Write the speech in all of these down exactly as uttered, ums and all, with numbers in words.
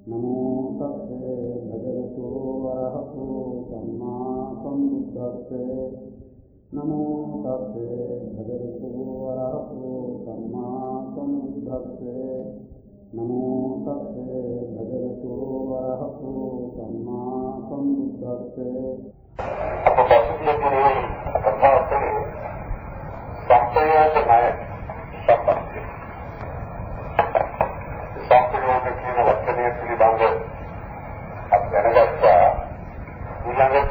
නමෝ තස්සේ භගවතු වරහතු සම්මා සම්බුද්දස්සේ නමෝ තස්සේ භගවතු වරහතු සම්මා සම්බුද්දස්සේ නමෝ තස්සේ භගවතු වරහතු සම්මා සම්බුද්දස්සේ සංකේතන වචනය පිළිබඳ අපි දැනගත්තා. ඊළඟට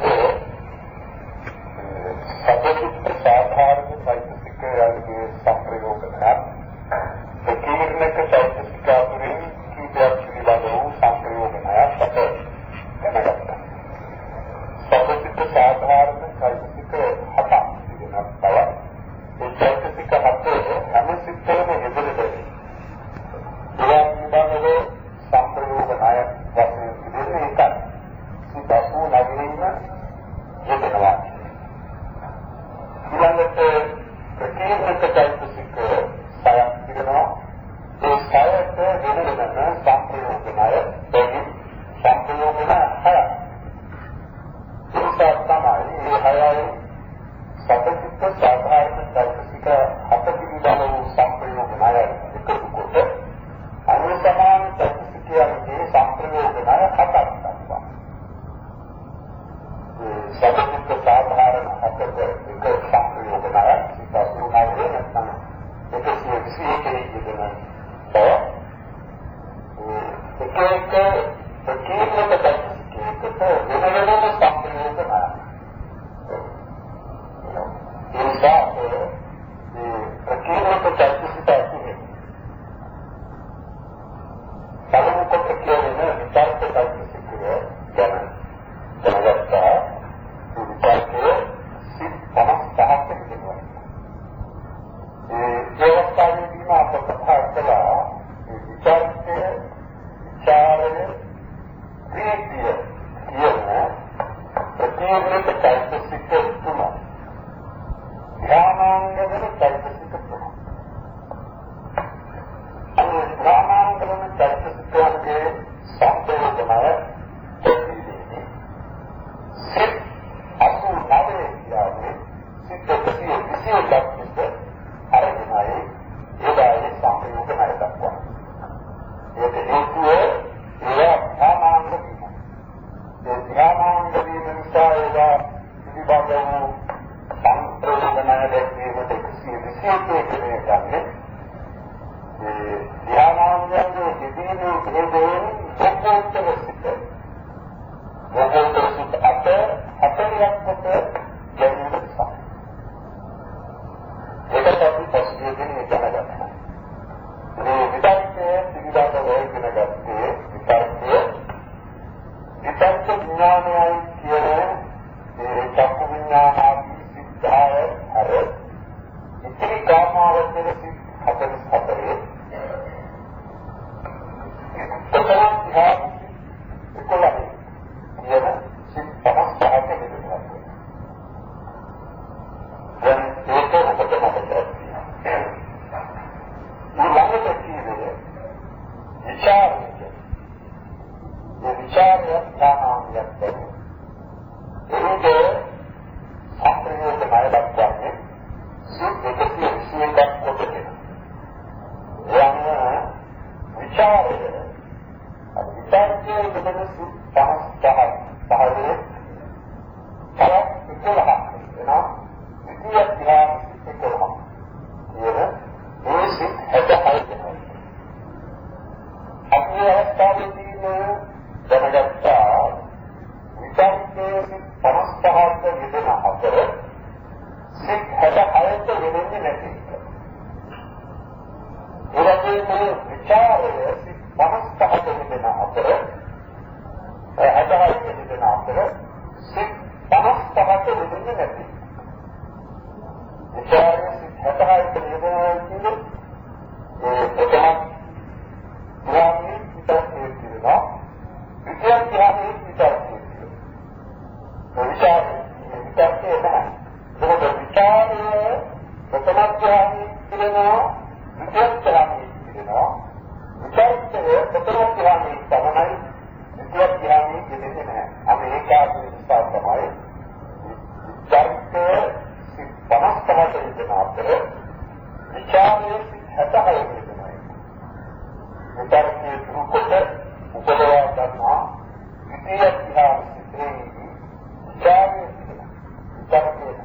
සබ්බචිත්ත සාධාරණ චෛතසිකයන්ගේ සංප්‍රයෝගයක් ප්‍රකීර්ණක චෛතසික අතුරින් කීපයක් පිළිබඳ වූ සංප්‍රයෝගයක් අප දැනගත්තා. සබ්බචිත්ත සාධාරණ චෛතසික හතක් තිබෙනවා. තව ඒ චෛතසික හතේ හැම සිත්තම යෙදෙන්නේ ඒ පිළිබඳව සංප්‍රයෝග නායක වශයෙන් තිබෙන එකයි. සිතසු නැගෙන්න යෙදෙනවා. ඊළඟට ප්‍රකීර්ණක චෛතසික සයක් තිබෙනවා. ඒ සයට වෙන වෙනම සංප්‍රයෝග නායක දෙවි සංප්‍රයෝග නායක ඒක තමයි මේ හයයි සබ්බචිත්ත සාධාරණ චෛතසික හත පිළිබඳ වූ සංප්‍රයෝග නායක එකතු කොට අනුසමාන චෛතසිකයන්ගේ සංප්‍රයෝග නායක හතක් දක්වා. මේ සබ්බචිත්ත සාධාරණ හතක එක සංප්‍රයෝග නායක සිතසු නායක නැත්නම් එකසිය විසි එකේ යෙදෙන බව එක එක ප්‍රකීර්ණක චෛතසිකයකට වෙන වෙනම සංප්‍රයෝග නායක. ඒ නිසා මේ ප්‍රකීර්ණක චෛතසික ඇතුලේ පළමු කොට කියන්නේ විචාරක චෛතසිකය ගැන දැනගත්තා. මේ විචාරකය සිත් පනස් පහක් තිබෙනවා. ඒ අවස්ථාවේදීම අප කතා කළා මේ විචාරකය විචාරය ප්‍රීතිය කියන ප්‍රකීර්ණක චෛතසික තුන ධ්‍යානාංගවල චෛතසික තුන. අනේ ධ්‍යානාංගවල චෛතසිකයේ සංප්‍රයෝගමය දෙවිදී සිත් අසු නවයේ කියන්නේ සිත් දෙකේ විශේෂ ලක්ෂණ අරගෙනයි ඒවායේ සංප්‍රයෝගමය දක්වනවා. ඒක හේතුව ඒ ධ්‍යානාංග වීම. ඒ ධ්‍යානාංග වීම නිසා ඒවා පිළිබඳව සංප්‍රයෝගමය දැක්වීමට එකසිය විසි එකේ කියන්නේ ඒ ධ්‍යානාංගයේ විදිනේ හේතුවෙන් සම්පූර්ණ සිත්. මොකද සිත් අත හතරක් කොට ගැනීමක්. ඒකට අපි පසුගියදී දැනගත්තා. මේ විචාරකයේ පිළිබඳව ඉගෙන ගත්තේ විචාරකයේ විචාරක ඥානයයි කියන ඒ චක්කු විඥානාදී සිද්ධාය අර ඉතිරි කාමාවචර සිත් හතරස් හතරේ විචාරයේ ප්‍රථම ධ්‍යානයේ තමයි උපදවා ගන්නා විද්‍යා විහාර සිතේදී විචාරයේ විචාරයේ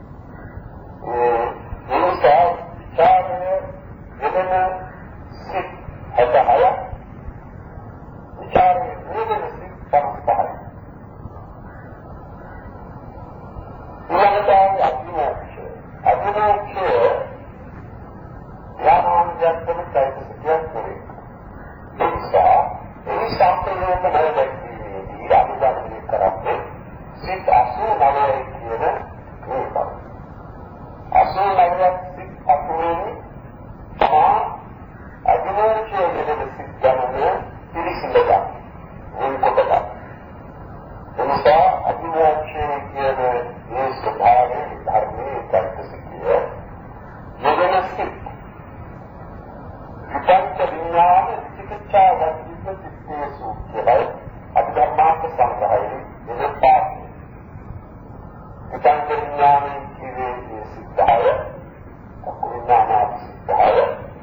ඒ නිසා විචාරයේ යෙදෙන සිත් හතහය විචාරයේ යෙදෙන සිත් පහයි. ඊළඟට අභිමෝක්ෂය. අභිමෝක්ෂය යාමාන්‍යත්වන චෛතසිකයක් නෙවේ. ඒ නිසා ඒ සම්පූර්ණ බලවැක්ීමේදී අනුගමනය කරන්නේ සිත් අසූ නවයයි කියන මේක. අසූ නවයක් සිත් අසුරෙන් තමා අභිමෝක්ෂය යෙදෙන සිත් ගණනය පිළිසිඳ ගන්න. මේ කොට ගන්න. එනිසා අභිමෝක්ෂය කියන මේ ස්වභාවයේ ධර්මයේ චෛතසිකය යෙදෙන සිත් විපංච විඥාන චිකිත්සා වස්තුක සිත්තේසු කියලයි අභිධර්මාර්ථ සංග්‍රහයේ දෙපා. විපංච විඥාන කියන්නේ සිද්ධාය, අකුණානාත් සිද්ධාය.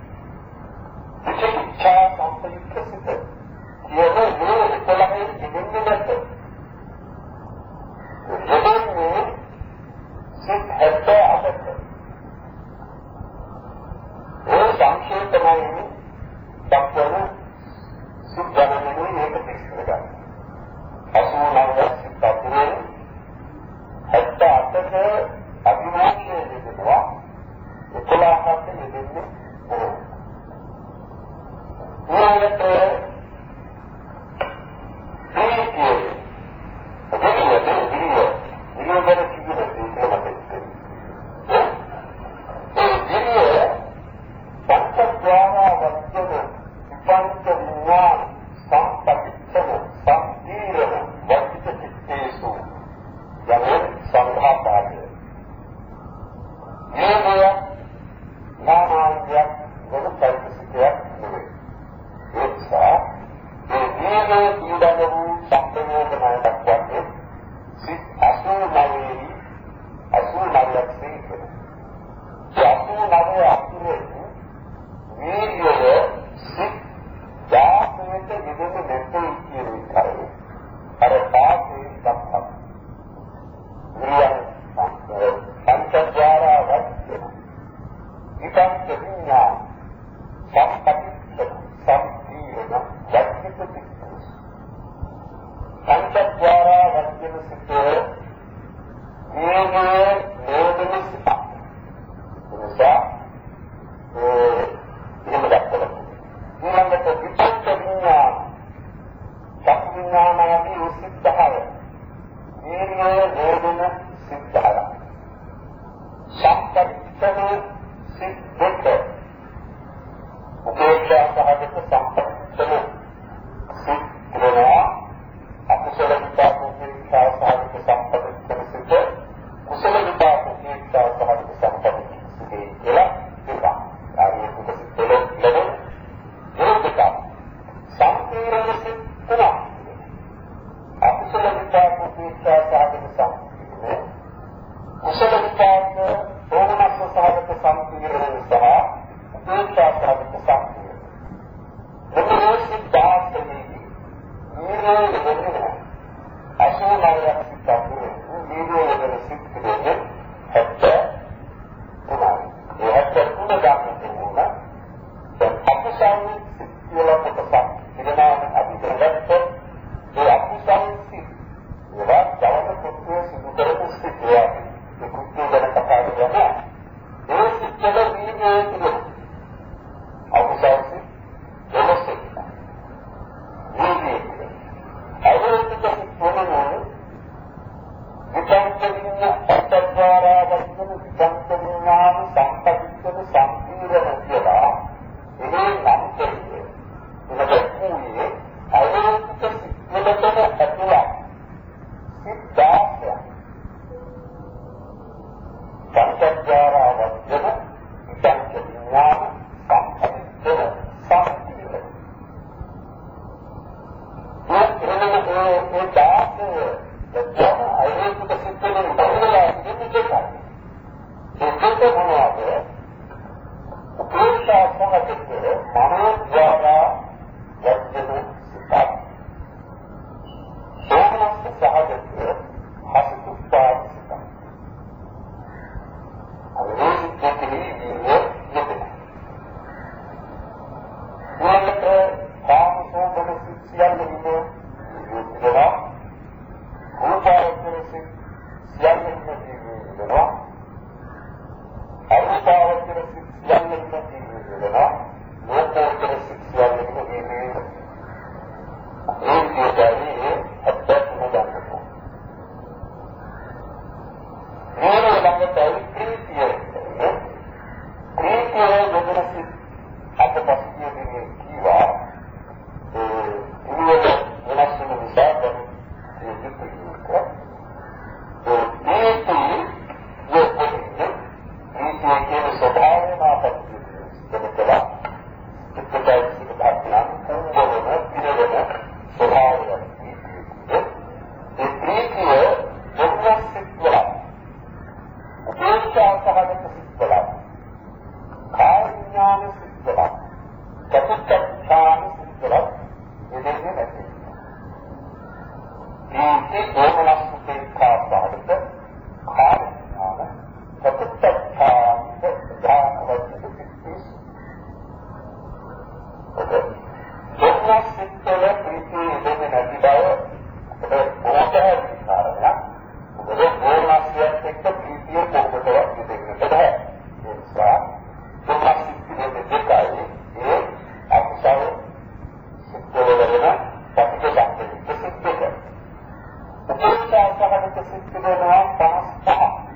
චිකිත්සා සංපයුක්ත සිත කියන්නේ මේ ඉතලමේ ඉන්නේ නැත්නම් යදන්නේ සිත් හැට අසත. ඒ සංකේතමයි දක්වන සිත් ගණනයේ මේක පිළිස්සර ගන්න. අසූ නවය සිත් අතුරෙන් හැට අතක අභිමෝක්ෂය දෙනවා. එකොළහකට දෙන්නේ ඕන. ඊළඟට ප්‍රීතිය සියල්ලකින්ම ජීවිතනවා. රූපාවචර සිත් සියල්ලකින්ම ජීවිතනවා. අරූපාවචර සිත් සියල්ලකින්ම ජීවිතනවා. ලෝකෝත්තර සිත් සියල්ලකින්ම ජීවිතනවා. ඒ විදිහටයි අත්‍යවශ්‍යම ගන්නවා. මේ ළඟටයි ප්‍රීතිය. ප්‍රීතිය වෙනසින් අපපස්සියදී කීවා ඒ ඉන්නේ වෙනස් වෙන නිසා තමයි ඒ දෙකක්. ඒ ප්‍රීතිය යොපොන්නේ ප්‍රීතිය කියන ස්වභාවය මාපස්සිය. දෙකලා දෙකයි සිතාත්නා උඹවන පිරවන ස්වභාවය. ඒ ප්‍රීතිය වෙනස් සිත්වල උපේක්ෂා සහගත සිත්වල කාර්යඥාන සිත්වල චතුත්ථාන සිත්වල යෙදෙන්නේ නැති. මේ දෝමනස් උපේක්ෂා සහගත කාර්යඥාන චතුත්ථාන ඥානවත් සිත්තිස්. දෝමනස් සිත්වල ප්‍රීතිය යෙදෙන්නේ නැති බව අපිට බොහෝම කාරණා. ඒ දෝමනස්යත් එක්ක ප්‍රීතිය කොහොමද යෙදෙන්නේ බෑ. ඒ නිසා දෝමනස් සිත්වල දෙකයි ඒ අකුසල සිත්වල වෙන ප්‍රතිපද සිත්වල. උපේක්ෂා සහගත සිත්වල පහක්.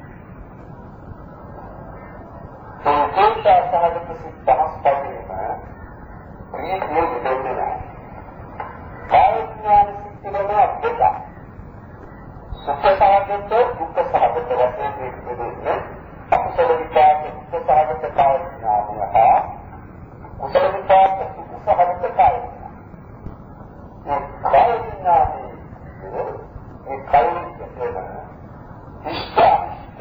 ඒ උපේක්ෂා සහගත සිත් පහක් පදීම ප්‍රීතිය යෙදෙන්නේ නැහැ. කාර්යඥාන සිත්වල දෙක. සුඛ සහගත දුක්ඛ සහගත වශයෙන් දෙන්නේ අකුසල විපාක දුක්ඛ සහගත කාර්යඥානය හා කුසල විපාක සුඛ සහගත කාර්යඥානය. මේ කාර්යඥානයේ මේ කාර්යඥානය ඉෂ්ඨ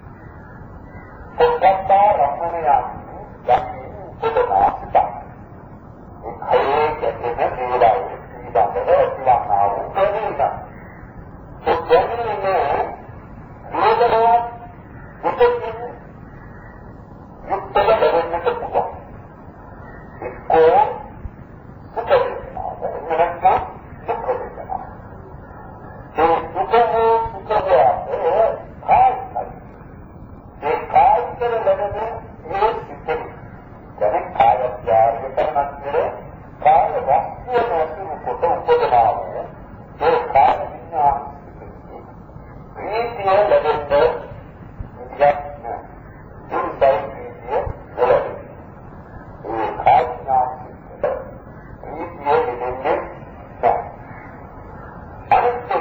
පොත්පත් රමණයන් යම් පොතනාසිත. ඒ කාර්යයේ කියන දේවල් පිළිබඳව ඉලක්කනා වූ දෙයක්. ඒ දෙන්නේ නේදවත් මුතකින් යුක්තව දෙන්නට පුළුවන්. එක්කෝ සුඛ වේදනා එන්නත්නම් දුක් වේදනා. ඒ දුක සුඛය කායිකයි. ඒ කායිකව ලැබෙන මේ සිත් දැන් කායත්‍යාගය කරනකොට කාය වස්තුව නැතිව කොට උපදනාවේ ඒ කාය විඥාන ප්‍රීතිය ලැබෙන්නේ ඉතියක් නෑ. දුක්ඛ ප්‍රීතිය ලැබෙන්නේ. ඒ කායඥාන ප්‍රීතිය ලැබෙන්නේ නැහැ. අනිත්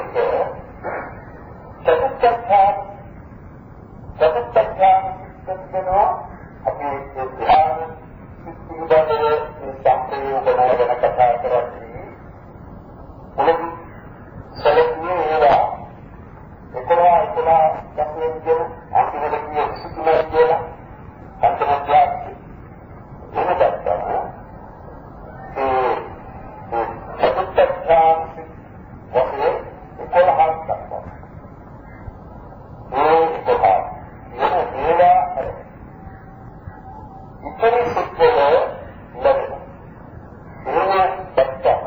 එක චතුත්ථාන චතුත්ථාන සිත්කනෝ අපි ඒ ධ්‍යාන සිත්තුදේ සංකේයෝගන ගැන කතා කරද්දී මොනවද සැලකුවේ ඒවා එකොලා එකොලා යන්නේ කියන අන්තිමට කිය සිතුනා කියලා අන්තිමට එනදත්තා ඒ ඒ චතුත්ථාන වශයෙන් එකොලා හත්ක් ඒ එකොලා එන දේවා ඉතිරි සිත්වල ලැබෙනවා. එන දත්තම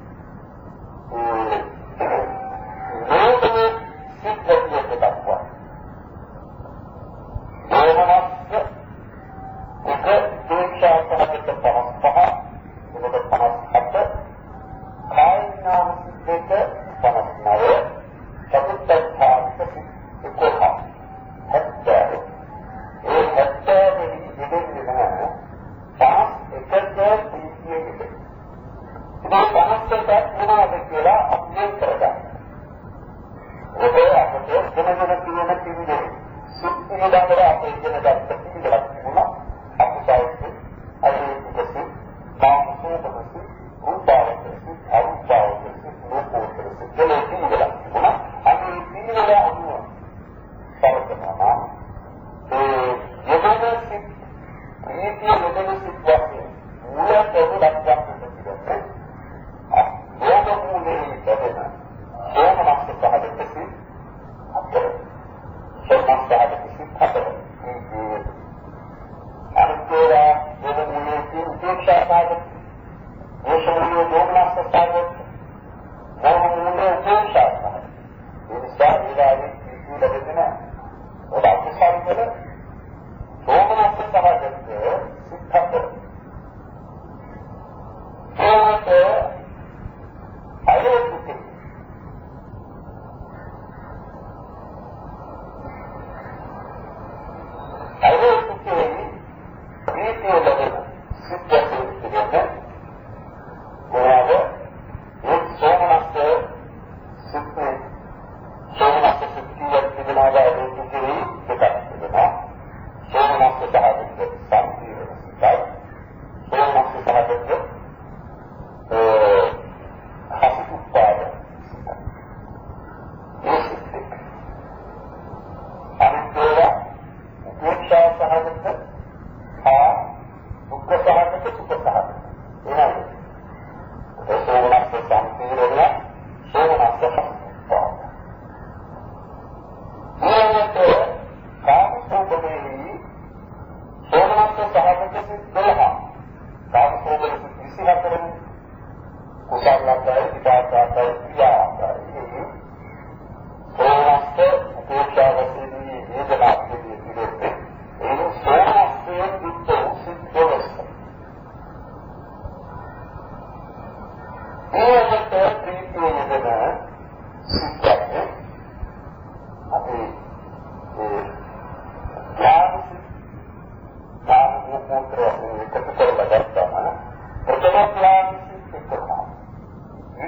ඒ සිත්වල දක්වා දෝමනස්ස එක දීක්ෂා සහගත පහක් එකට පහක් කායඥාන සිත් දෙක පහක් නව චතුත්ථානික සිත් එකොළහ හැත්තෑ ඒ හැත්තෑ වෙනි දෙන්නේ නැහැ පහක් එකට ප්‍රීතිය ඉන්නේ. ඒ පහකට මොනවද කියලා අප්ඩේට් කරගන්න. ඔබේ අපේ වෙනදෙන කියන කින්නේ සුත්තිය දාලා අපේ ඉගෙන ගන්න පිළිවෙලක් තිබුණා. අපසාවිත් අයිතිකසි මානසිකවසි උපාවකසි අරුපාවකසි ලෝකෝත්තරසි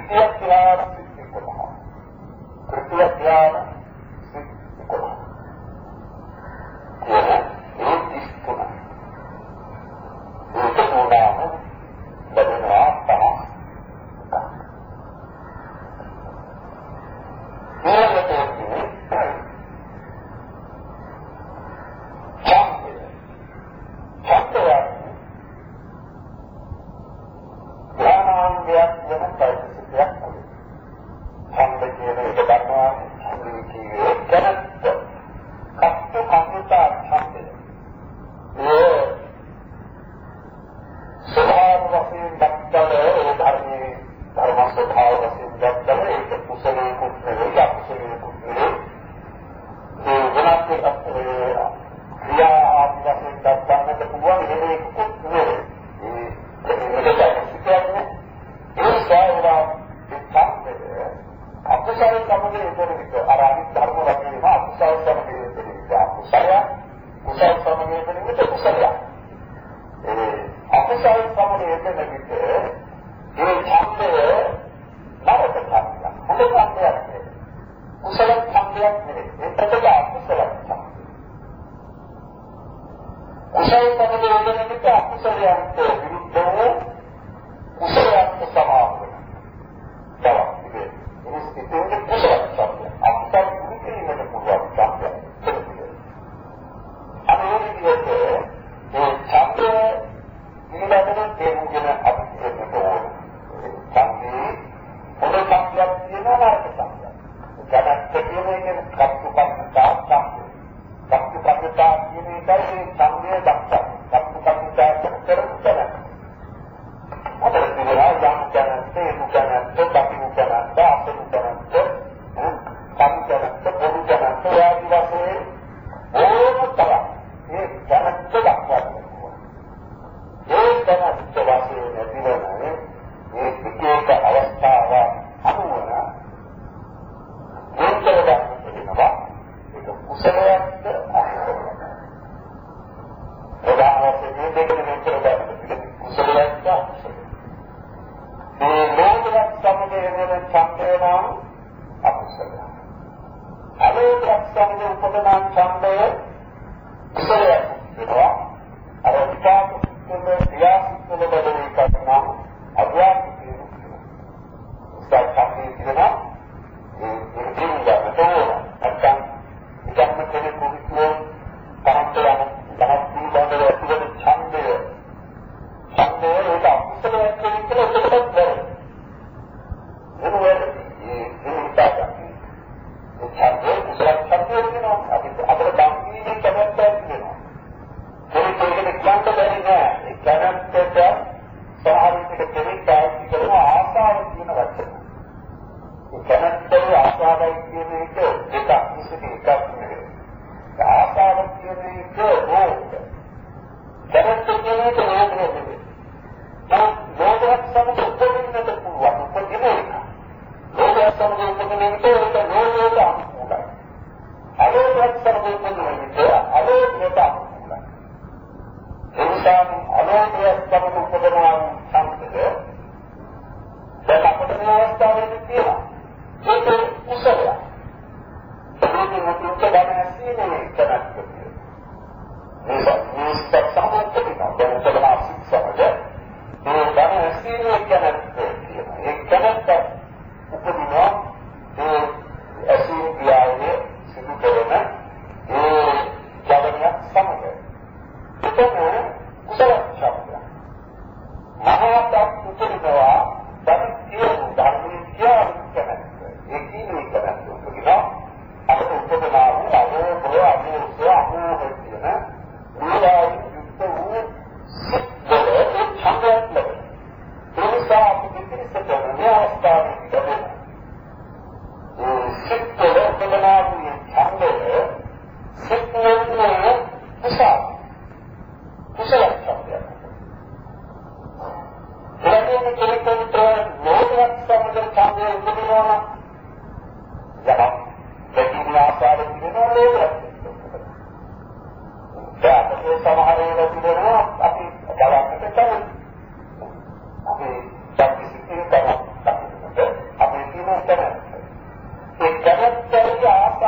ද්විතිය ධ්‍යාන සිත් එකොළහ. තෘතිය ධ්‍යාන සිත් එකොළහ. කියන ඒ තිස් තුන. ඒක උදාම ලැබෙනවා පහ.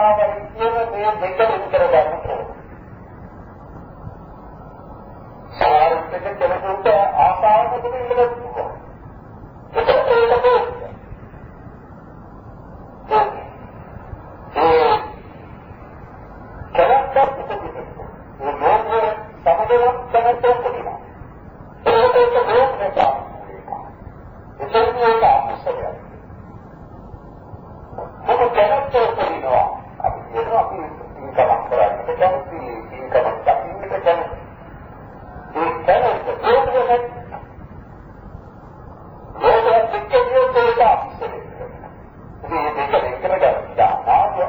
ආසාවයි කියන මේ දෙක විතර ගන්න ඕනේ. සාහිත්‍යක කෙනෙකුට ආසාව මොකද ඉඳලා පුළුවන්. ඒක ඒක ඒ කරක්ටක් ඉතිරිද. ඒ නෝනේ සමදලක් දැනට තියෙනවා. ඒක ඒක නෝනේ තමයි. ඒක ඒක අපසරය. මොකද කරක්ටක් තියෙනවා. අපි කියනවා අපි ඉන්කම් කරන්නේ. ඒක තමයි ඉන්කම් දකින්නට කියන්නේ. ඒ කරක්ටක් නෝනේ නෝනේ පිටියේ ඒක අපසරය. මේ දෙක එකට ගන්නවා.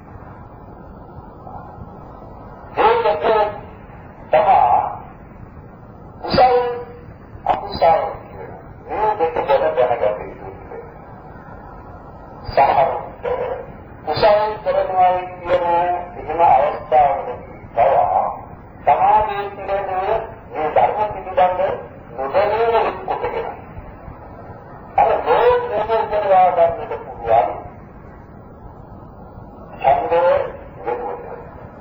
ඒක තමයි උසාව අපුසාව මේ දෙක ගැන දැනගන්න ඕනේ. සමහරවිට උසාව කරනවා කියන එහෙම අවස්ථාවකදී තව සමාජයේ තියෙන මේ ධර්ම පිළිබඳ නොදැනීම කොටගෙන අර මොහොත මොහොත කරවා ගන්නට පුළුවන්. ඡන්දය වෙනුවට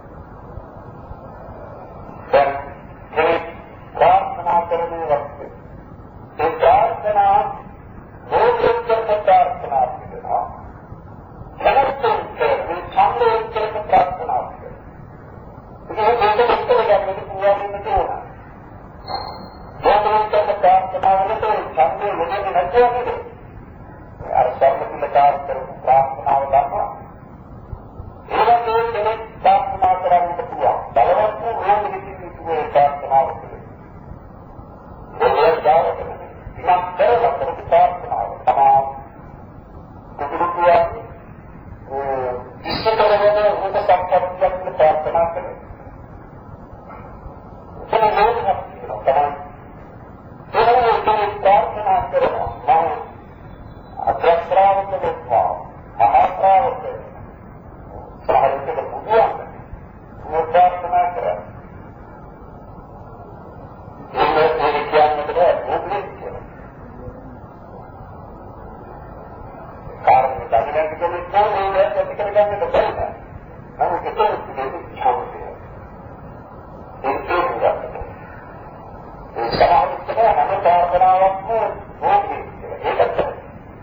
දැන් කෙනෙක් ප්‍රාර්ථනා කරන වක්තේ ඒ ප්‍රාර්ථනා මොහොතකට ප්‍රාර්ථනා කරනවා. දැනත්තේ මේ ඡන්දයේ කරන ප්‍රාර්ථනා කරනවා. ඒක දෙක විස්තර ගන්නට පුළුවන් වෙන්න ඕන. මොහොතකට ප්‍රාර්ථනා වලට ඡන්දය වෙන්නේ නැතුව අර සම්පූර්ණකාර කරපු ප්‍රාර්ථනාව ගන්නවා. ඒ වගේ කෙනෙක් ප්‍රාර්ථනා කරන්නට පුළුවන්. බලවත් වූ රෝගිකී කිසිම ප්‍රාර්ථනාවක් නෙවෙයි. ඒක දායකයි. ඉමත් කරලා කරපු ප්‍රාර්ථනාව තමයි කුකුරුකුවා ඒ ඉස්සතරවල උප සම්පත්තියක් ප්‍රාර්ථනා කරන්නේ. ඒක නෝනක් කියනවා. තමයි ඒක ප්‍රාර්ථනා කරනවා. අත්‍යශ්‍රාවක වෙනවා. මහාශ්‍රාවක සාහිත්‍යක පුදුම ප්‍රාර්ථනා කරා. ඒක ඒක කියන්නේ මොකක්ද කියලා. කාර්ය දැනගන්න කෙනෙක් නෝනේ ඒක කරගන්න බැහැ. නමුත් ඒක දෙන්නේ ඡන්දය. ඒක නේද? ඒ සාහිත්‍යක හැම ප්‍රාර්ථනාවක්ම ඕකේ කියලා. ඒකත් තමයි.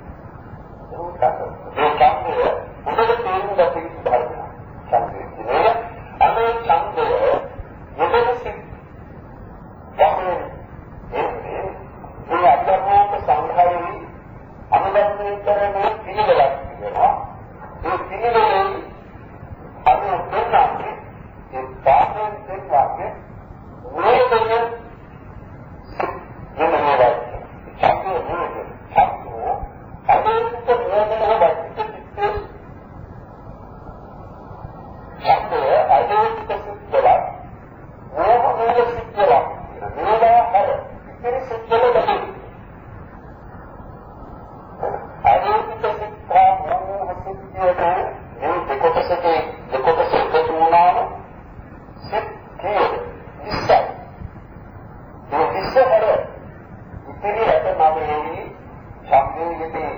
ඒ ඡන්දය මොකද තේරුම් ගන්න ඉස්සරහට. ඡන්දය කියන්නේ අනේ ඡන්දය මොකද සිත් යන්නේ එන්නේ මේ අධ්‍යාත්මික සංඛාරී අනුගමනය කරන පිළිවෙලක් තියෙනවා. ඒ පිළිවෙලේ අනුගමනයේ ඒ පාඩම් දෙකක් මොකද වෙනවද? ඡන්දය මොකද? ඡන්දය අදේක නෝනවයි. ඡන්දය අදේක සිත්වල මොහොතේ සිත්වල නෝනා හර ඉතිරි සිත්වල බහි අදේක සිත්තා මොහොත සිත්වල මේ දෙකොටසකේ දෙකොටස එකතු වුණාම සිත්කේ ඉස්සයි මේ ඉස්සහර ඉතිරි රට නවයේ ඡන්දයේ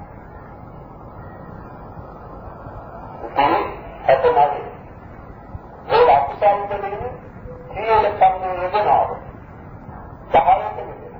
ඉතිරි ඇතනයි ඒ අකුසල්වලින් සියල ඡන්දයේ වෙනවා. සහායක වෙනවා.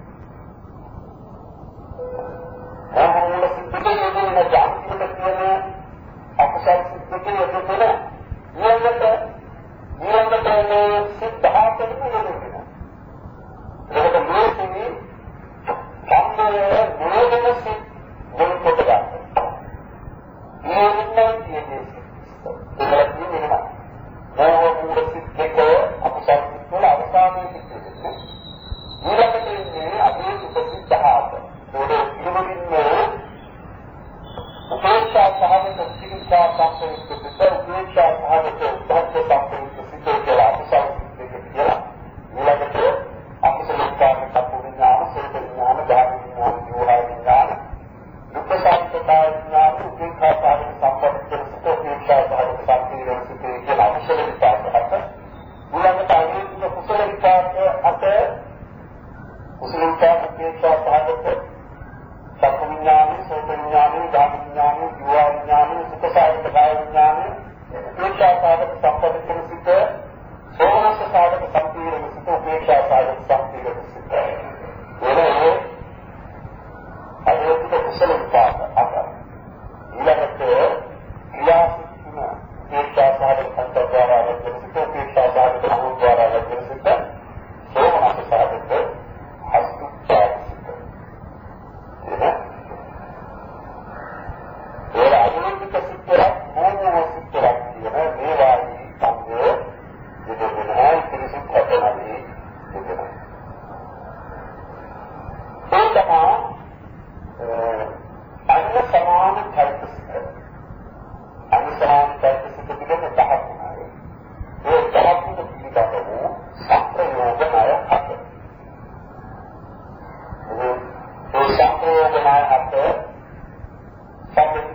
මොහොත සිද්ධියේ වෙන ජාතික කියන අකුසල් සිද්ධියේ වෙන නියමත නියමත මේ සිද්ධාතන වෙනවා. ඒක මොකද ඡන්දයේ මොනවද සිත් මොනකොට ගන්න. මේ විඥාන කියන්නේ ඒක කියන්නේ මොහොත සිත් දෙක අකුසල් සිත් වල අවසානයේ සිද්ධියේ ඊළඟට ඉන්නේ අපේ උපසිද්ධාත. ඒක ඉරුමින්නේ උපේක්ෂා සහගත සිද්ධා සම්පූර්ණ සිද්ධ උපේක්ෂා සහගත උපහත් සම්පූර්ණ සිද්ධ කියලා අකුසල් සිත් දෙක කියලා. ඊළඟට අකුසල කාර්ය සම්පූර්ණ සේත ඥාන ධාර්ම ඥාන යෝහා ඥාන දුක්ඛසත්‍යතාව ඥාන උපේක්ෂා සහගත සම්පූර්ණ සිද්ධ උපේක්ෂා සහගත සම්පූර්ණ සිද්ධ කියලා අකුසල විපාක හත. ඊළඟට ආයුධ කුසල විපාක අත කුසල විපාක උපේක්ෂා සහගත සම්පූර්ණ ඥාන සේත ඥාන ධාර්ම ඥාන යෝහා ඥාන දුක්ඛසත්‍යතාව ඥාන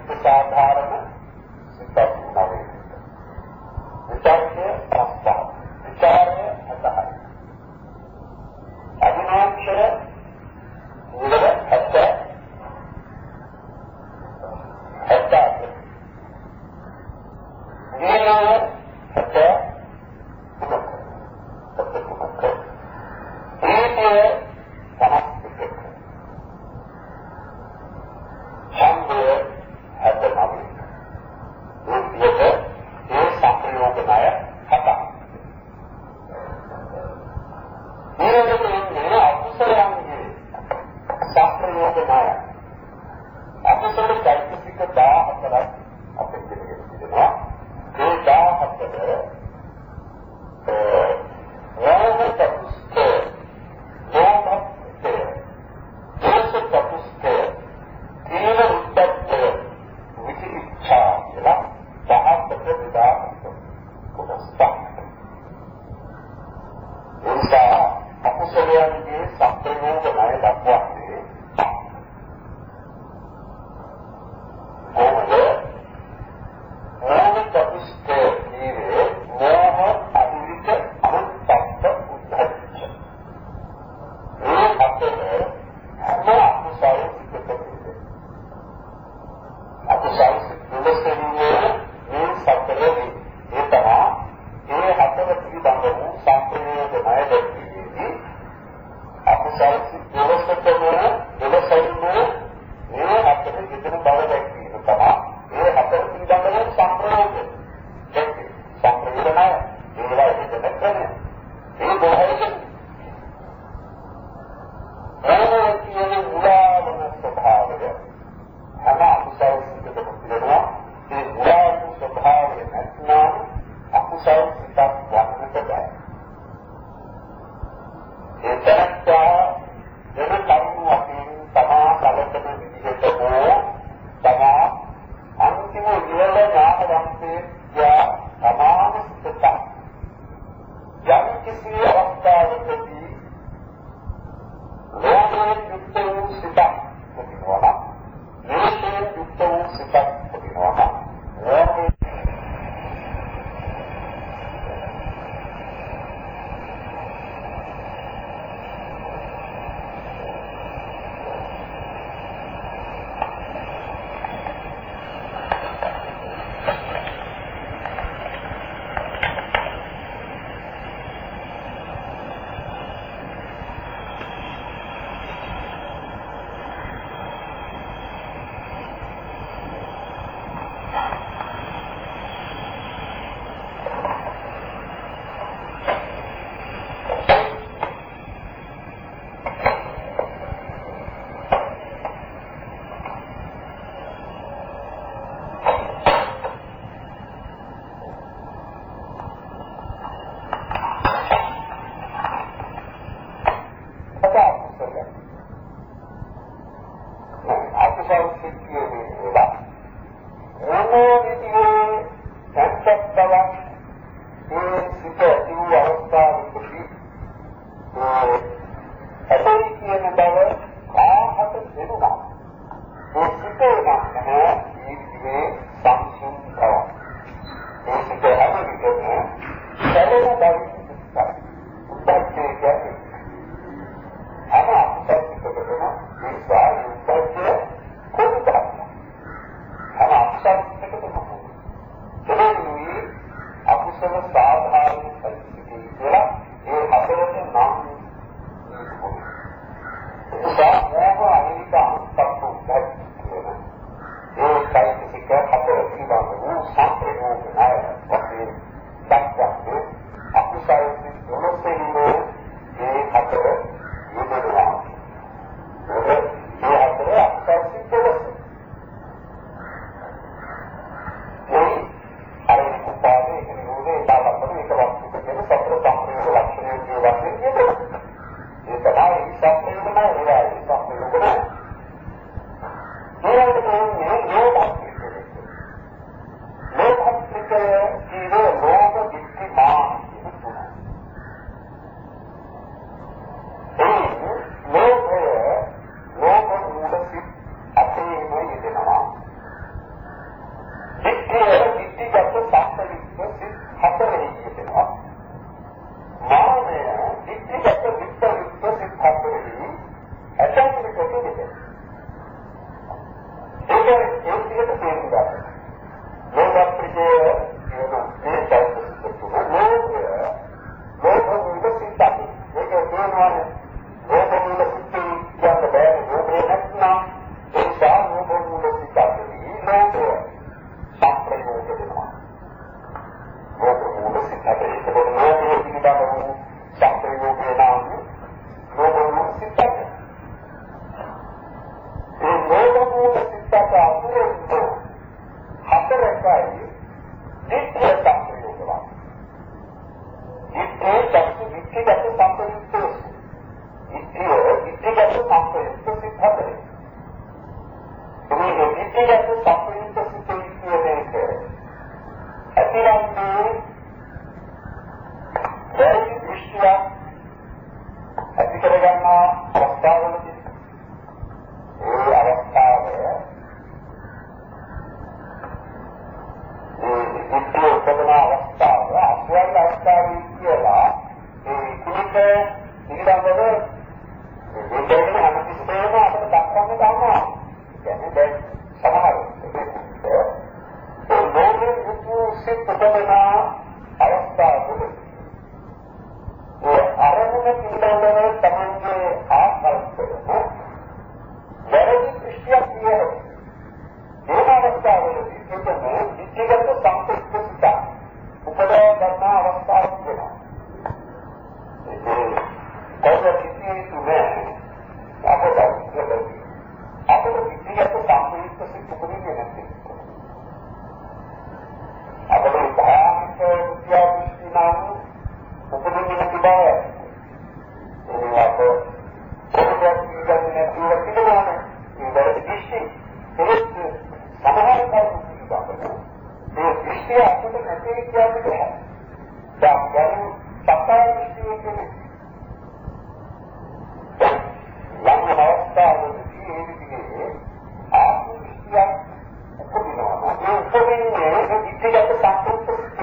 චෛතසික සාධාරණ සිතක් නවේ. විචාරය ප්‍රස්තාව. විචාරය අතහයි. අභිනාක්ෂය නිවන ඇත්ත. ඇත්ත. නිවන ඇත්ත. තමයි දිට්ඨිය සංප්‍රයෝගය. දිට්ඨිය චක්කු දිට්ඨිගත සංප්‍රයුක්තය. දිට්ඨිය දිට්ඨිගත සංප්‍රයුක්ත සිද්ධාතේ. මේ දිට්ඨිගත සංප්‍රයුක්ත සිද්ධිය කියන්නේ අතිරම්භේ වැරදි දෘෂ්ටිය ඇති කරගන්නා අවස්ථාවලදී ඒ අවස්ථාව ඒ දිට්ඨිය උපදන අවස්ථාව අස්වැන්න අවස්ථාවේ කියලා ඒ කුලික පිළිබඳව විද්‍යාවෙන් අනුකම්පාවෙන් අපිට දක්වන්න ගන්නවා. කියන්නේ දැන් සමහර ඒ මොහොතේ සිත් උපදන අවස්ථාවවල ඒ අරමුණ පිළිබඳව තමන්ගේ ආකල්පය වැරදි දෘෂ්ටියක් කියනවා. ඒ අවස්ථාවලදී එතන විද්‍යාගත සංකල්පිත උපදව ගන්න අවස්ථාවක් වෙනවා. ඒ කොහොමද කියන්නේ අපට අපට විද්‍යාගත සංකල්පිත සිතුවිලි නැති. අපට ධාර්මික විද්‍යාවිෂ්ණු නම් උපදින්න තිබෑ. ඒ අප කොහොමද කියන්නේ පිළිවෙලක් ඒ වැරදි දෘෂ්ටි ඒත් සමහර කරුණු පිළිබඳව ඒ දෘෂ්ටිය අපිට නැති කියන්නේ නැහැ. දැන් ගරු සත්‍ය දෘෂ්ටිය කියන්නේ යම් අවස්ථාවකදී ඒ විදිහේ ආත්ම දෘෂ්ටියක් උපදිනවා. ඒ උපදින්නේ ඒ විද්‍යාගත සංකල්පිත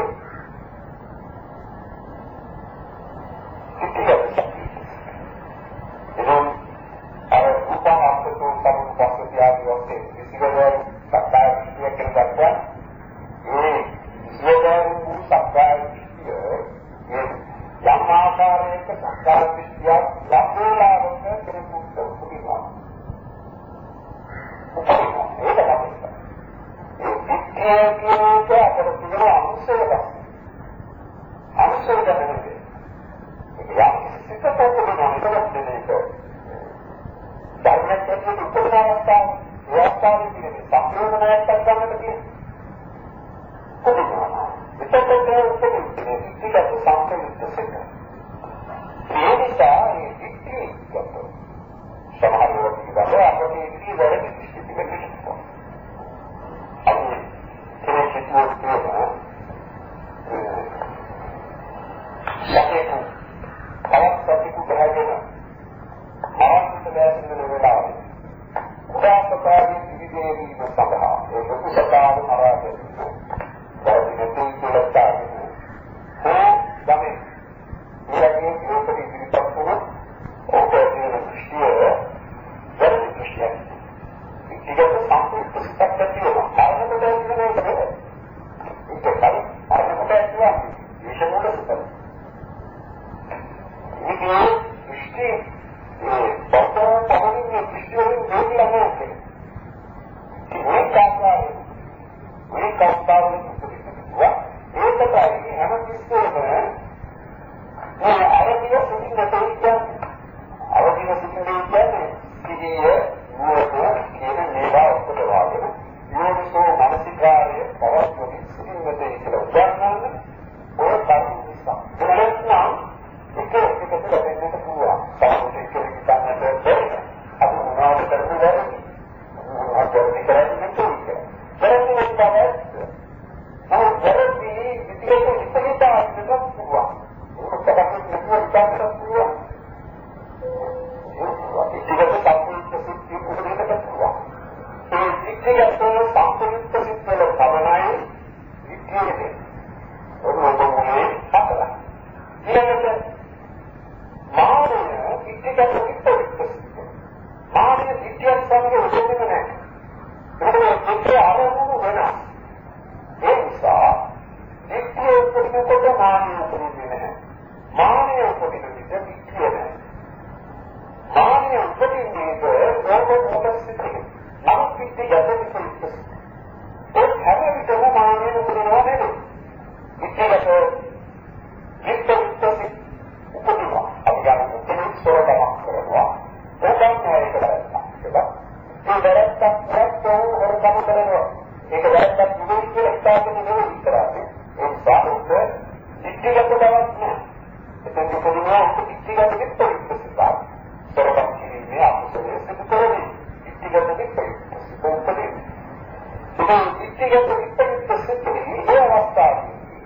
හොයාගෙන නෙවෙයි විතරයි. ඒ සාහෘත ඉතිගත බවක් නෑ. එතෙන් කොහොමද ඉතිගත විපරිත සිතාව. සරලව කියන්නේ අපේ සිතේ ඉතිගත විපරිත සිතෝපදී. ඒ ඉතිගත විපරිත සිතේ ඒ අවස්ථාවේ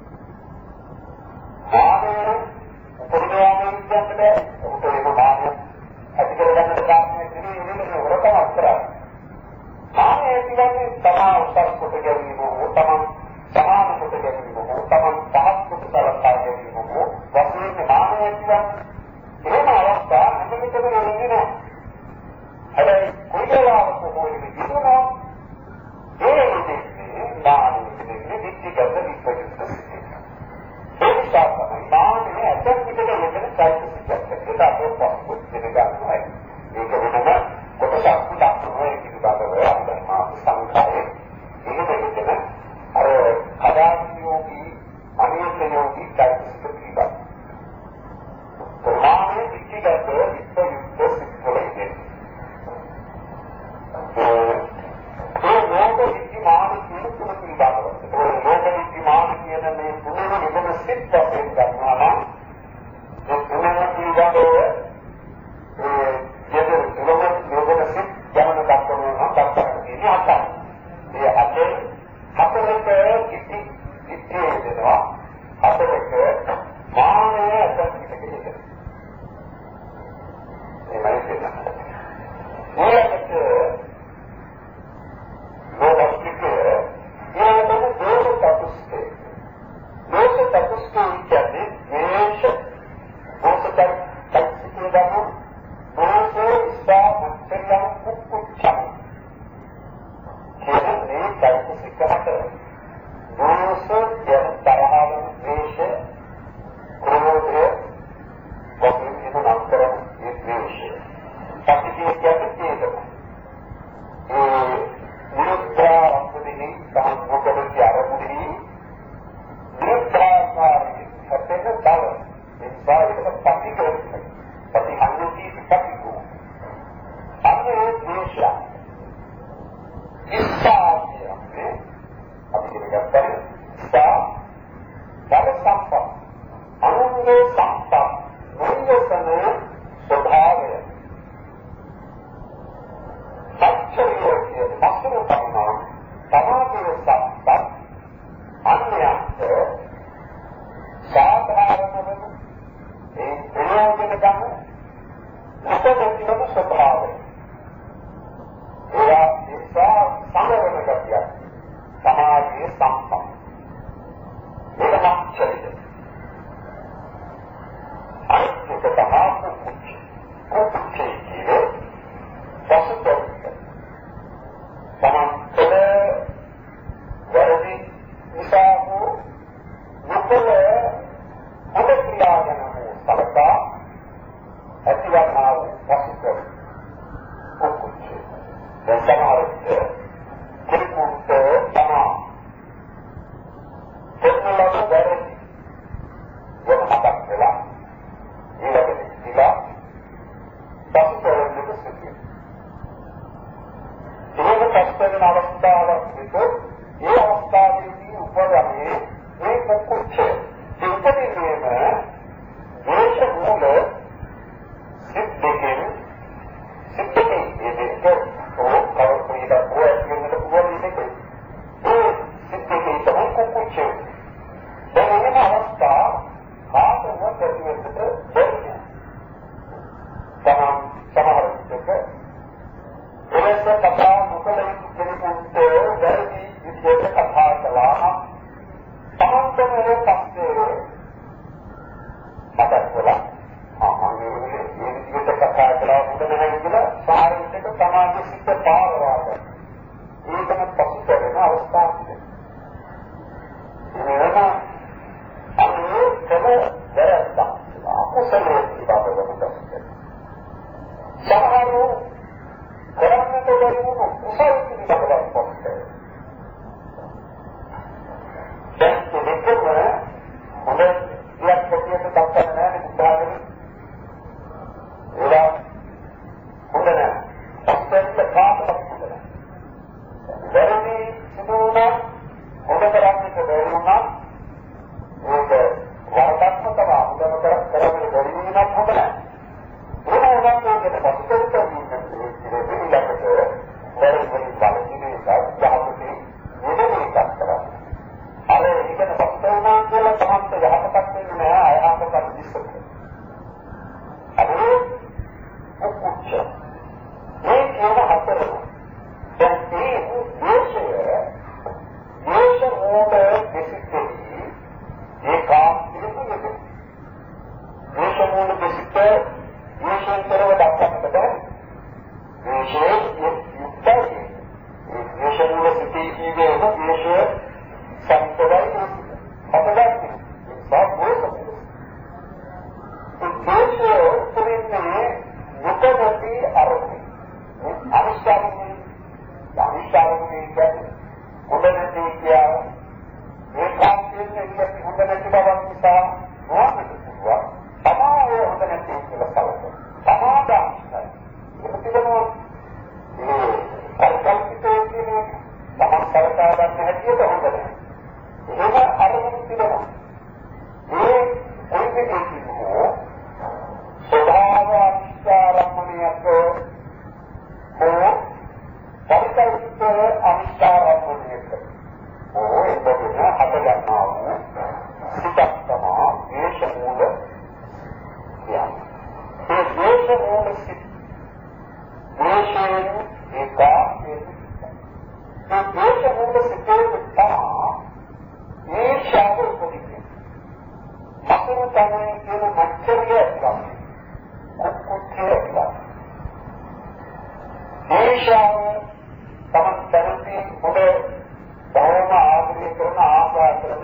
ආනේ උපරිමයෙන් කියන්නේ උපරිම මාන අධිකර ගන්න කාරණේ දිනේ නෙමෙයි වරකම කරා. ආනේ කියන්නේ තමා උසස් කොට ගැනීම හෝ තමන් සමාන කොට ගැනීම හෝ තමන් පහත් කොට සලකා ගැනීම හෝ වශයෙන් මානය කියන්නේ එහෙම අවස්ථා හැමවිටම නෙවෙයි නෑ. හැබැයි කොයිලාවක හොයන්නේ විදුනා ඒ විදිහේ මානෙන්නේ විචිකත විපරිත සිද්ධිය. ඒ නිසා තමයි මානෙ ඇතන් පිටක මෙතන සයිකෝසිකත් එකට අපොත් දෙගන්නවා. ඒක වෙනම කොටසක් තුනක් වෙයි පිළිබඳව අන්දමා සංඛාරයේ ඉගෙනගෙන අර කදාසියෝගී අනියතයෝගී සයිකෝසිකත් පිළිබඳව. ප්‍රමාණය විචිකත විපරිත සිද්ධිය. ඒ ලෝක විද්‍යාන කියන තුන පිළිබඳව. ඒ ලෝක විද්‍යාන කියන මේ තුනම නිවන සිත් වශයෙන් ගන්නවා නම් ඒ තුනම පිළිබඳව ඒ ජීවිත ලෝක නිවන සිත් යමන දක්වනවා දක්වන කියන්නේ අතන. ඒ අතේ හතරක ඉති ඉති දෙනවා. හතරක මානය අසංකිතකද. මේ මනින්න. ඊළඟට ලෝකස්තිකය ඊළඟට දෝෂ තපස්සේ දෝෂ තපස්සේ කියන්නේ මේෂ දෝෂ තපස්සේ දමු දෝෂ ඉස්සා මුත්තරියම් කුක්කුච්චම් කියන්නේ තපස්සික හතර දෝෂ යන තරහව මේෂ ක්‍රෝධය වගේ කියන නම් කරන මේ මේෂ තපස්සිය කියන්නේ ඒක ඒ විරුද්ධාරම්භදී සම්මුඛදී ආරම්භදී විරුද්ධාකාරී හතෙන් බව ඉස්සාවික පටිකෝයි පටිහන්නේ පිටකෝ අන්නේ දේශය ඉස්සාවියනේ අපි කියනවා සා බල සම්පත අනුන්ගේ සම්පත මොංගසන ස්වභාවය සත්‍යයේ මස්තුරු තමයි සමාධිය සත්‍ය අන්‍යයන්ට සාධාරණ වෙන ඒ ප්‍රයෝජන ගන්න උපදෙන ස්වභාවය. ඒවා නිසා සමරන ගතිය සමාධියේ සම්පත. මේක මාක්ෂරිත. අනිත් තමයි කුච්චි. කුච්චි කියන්නේ පසුතෝ සමන්තල වැරදි නිසා වූ මුකල හොඳ ක්‍රියාගෙන සලකා ඇතිවන්නා වූ පසුතෝ කුච්චි. දැන් සමහරවිට කෙනෙකුට තමා දේශය සම්පූර්ණයි අපදාති සාධෝසති ඒ දේශය උපරිමේ මුකවති අරමුණ අනිශ්චයයි අනිශ්චයයි කියන්නේ මොනවද කියා මේ කාර්යයෙන් ඉන්නේ හොඳ නැති බවක් නිසා මොකද කියනවා තමයි හොඳ නැති කියලා කලක සමාදානයි ඒක පිළිගන්නවා මේ කල්පිතෝ කියන්නේ තමන් කල්පනා කරන හැටියට හොඳ නැහැ ඒක අරමුණු පිළිගන්නවා මේ කොයි දෙයක් කියනවා ස්වභාව අනිශ්චාරම්මණයක හෝ පරිකල්පිත අනිශ්චාරම්මණයක හෝ එතකොට අප ගන්නවා සිතක් තමයි දේශ මූල කියන්නේ ඒ දේශ මූල සිත දේශයෙන් ඒකාගේ ඒ දේශ මූල සිතේ තමයි මේ ශාස්ත්‍ර උපදින්නේ අපේ තමයි කියන මච්චරිය ගන්න කුක්කුච්චේ ගන්න දේශාව තමන් දැනති හොඳ බවම ආශ්‍රය කරන ආශා කරන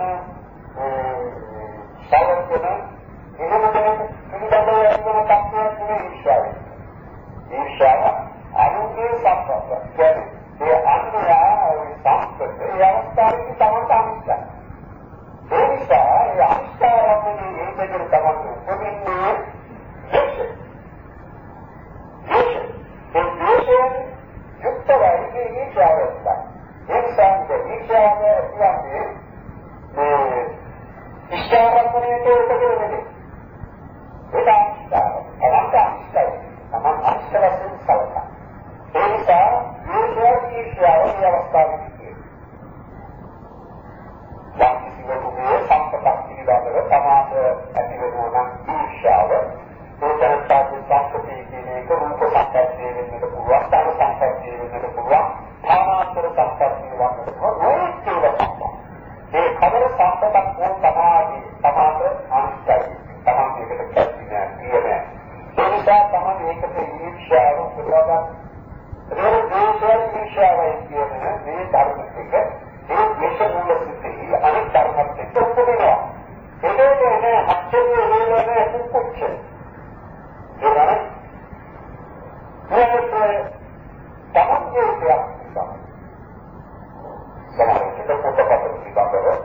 සාවකන එහෙම කෙනෙක් පිළිබඳව යන තත්ත්වයක් නෙවෙයි ඊර්ෂ්‍යාව. ඊර්ෂ්‍යාව අනුගේ සම්පත. කියන්නේ ඒ අන්‍යයා සම්පත ඒ අවස්ථාවේ තමන්ට අනිත්‍යයි. ඒ නිසා ඒ අනිත්‍යරමණය හේතුක තමන් උපදින්නේ දේශය. දේශය. ඒ දේශයෙන් යුක්තවයි ඊර්ෂ්‍යාවයි. Insan dan Islam Islam ini isyaratnya itu begini. Kita isyarat, orang tak isyarat, orang isyarat itu salah. Insan Islam isyarat yang pasti itu. Dan sisi kedua sampai pasti dalam sama aktivitas orang isyarat. Bukan satu sampai ini kemudian sampai ini itu pulang, sampai sampai ini itu pulang. Tamatur sampai waktu itu, boleh tidak apa. Jadi kalau sampai tak pun tamati, tamatur anistai, tamati kita kerjanya dia ni. Jadi saya tamati kita ini syarat berada. Jadi dua syarat ini syarat dia ni, ini dalam kita. Ini biasa mula sendiri, anak dalam kita pun ini. Ini ni hasil ini ni ni kukucil. Jadi, ini tamati dia. Sekarang kita foto pada di bawah,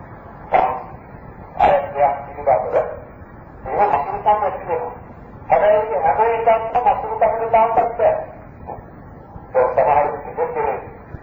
ayat yang di bawah, ini masih sama sini. Ada ini, ada ini kan masih sama di dalam tempat. Sekarang kita ini,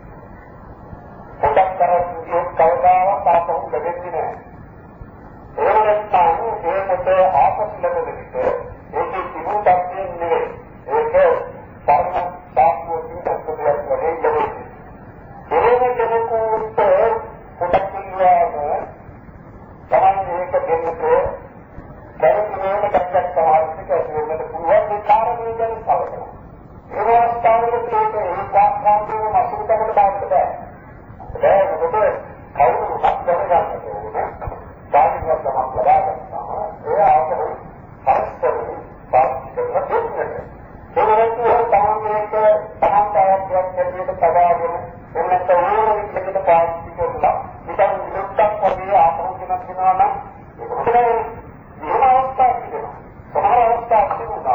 kita sekarang ini kau tahu apa yang begini. Ini tahu dia mesti apa sih lagi itu. Ini ibu tapi ini, ini karena satu kita sudah boleh jadi. Ini jadi kunter, kunter kiamu, jangan ini kebencian, dari mana kerja sehari kita sebenarnya buat bicara ini jadi salah. Ini asal itu itu ini bahkan itu masuk dalam dalam kita. Dan betul, kalau tak berjalan itu, jadi kita sama berjalan sama, dia apa harus terus, harus terus terus. Jadi itu tangan itu tangan tangan yang jadi itu pada Orang tahu ini kita pasti kita kita letak pada apa yang kita guna. Kita ini awak kita, semua awak kita.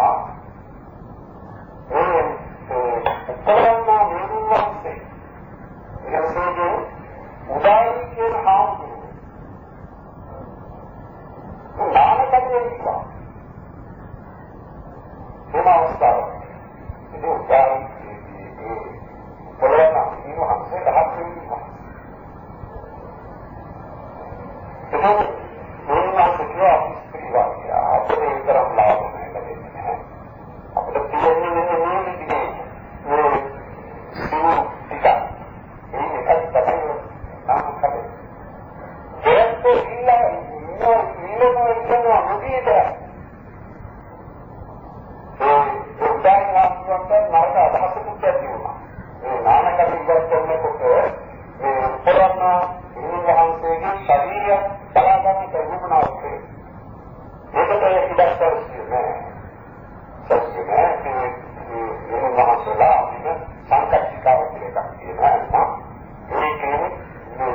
Ini orang mau minum sih. Yang sejuk, udai kira ham. Mana kerja kita? Semua awak itu udai. Kalau nak ini hamzah dah tinggi mah. Jadi ini masuk ke istri lagi. Apa yang dalam lawan ini lagi ni? Apa tu dia ni ni ni ni ni ni semua tidak. Ini kan tak ada nama kata. Jadi tu illa illa illa illa mungkin dah. Eh, sudah nak yang nak ada hasil kerja mah. Nanak विद्यार्थी करने को तो पुराना हिंदू महानसेगी शरीर कलाकारी का रूप ना होते ये तो ये किधर सरसी में सरसी में कि हिंदू महानसेला अपने संकट का होते का ये ना ना ये कि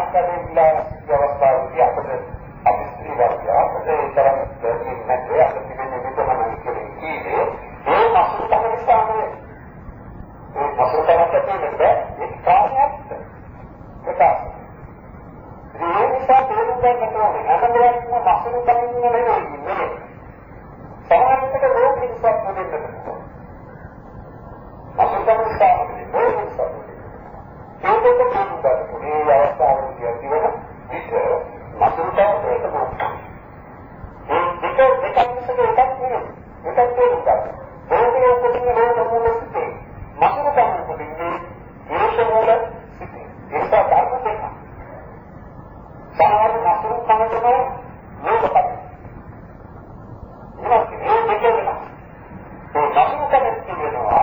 කඩේලා අවස්ථාවේදී අපිට අපි ස්ත්‍රී වර්ගය අපිට ඒ තරම් දෙන්නේ නැහැ. අපිට තිබෙන්නේ විතරමයි කියන්නේ. ඒ මසුරුකම නිසා මේ ඒ මසුරුකමට තියෙන්නේ ඒ කාර්යයක්. ඒක ඒ නිසා තේරුම් ගන්න ඕනේ. අනදරක්ම මසුරුකමින් නෙවෙයි නෙවෙයි. සාමාන්‍යක ලෝක විශ්වාස දෙන්නට. මසුරුකම නිසා නෙවෙයි ලෝක විශ්වාස. ඒක තේරුම් ගන්න. මේ අවස්ථාවේදී කියනවා විතර මසුරුකම ඒක නෝනා. ඒ දෙක දෙකක් මිසක එකක් නෙවෙයි. එකක් තේරුම් ගන්න. ඕකේ ඔක්කොම ලෝක මොනවද සිටේ. මසුරුකම කොටින්නේ ඒෂ මොකද සිටේ. ඒක ධර්ම දෙකක්. සාමාන්‍ය මසුරුකම තමයි ලෝකපත. ඊට මේ දෙකේ වෙනස්. ඒ මසුරුකම කියනවා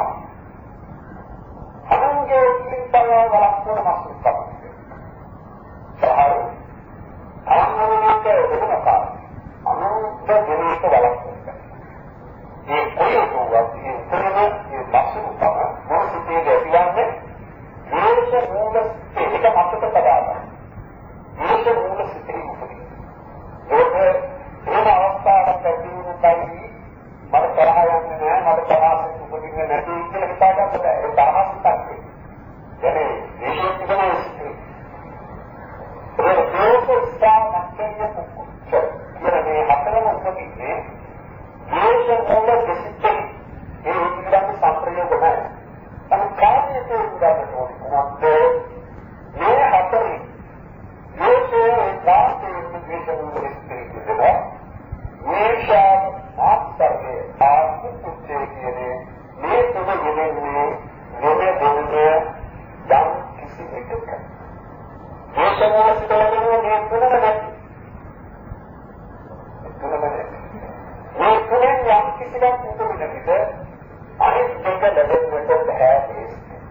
අනුන්ගේ සිතවල වලක්වන මසුරුකම. සාහරු අනුන්ගේ වෙනකා අනුන්ගේ දෙවියක වලක්වන. මේ කොයෝවත් මේ කරන මේ මසුරුකම මොහොතේ කියන්නේ විශේෂ මොහොතේ එක මතක පදාගන්න. මේක මූල සිතේ උපදී. ඒක වෙන අවස්ථාවක් ලැබෙන්නයි මට තරහ යන්නේ නැහැ මට තරහ උපදින්නේ නැති කියලා හිතාගන්න බෑ. ඒ තරහ සිතක්. يعني විශේෂ තමයි සිතේ. ඒක ස්ථානක්කේ කුක්කුච්ච. කියන්නේ හතරම උපදින්නේ විශේෂ මූල සිතේ. ඒ විදිහට සම්ප්‍රයෝග නැහැ. අනිත් කාර්යයේ උදාහරණ මොකක්ද? මේ හතරේ මේකේ දාස්තේ විශේෂ විස්තරිතද මේෂාව ආස්තරේ ආසුච්චේ කියන්නේ මේ තුන යෙදෙන්නේ යෙදෙන්නේ යම් කිසි එකක මේෂාව සිතවලුනේ මේ තුනම නැති තුනම නැති මේ තුනෙන් යම් කිසි එකක් උතුරන විට අනිත් දෙක ලැබෙන්නට බෑ.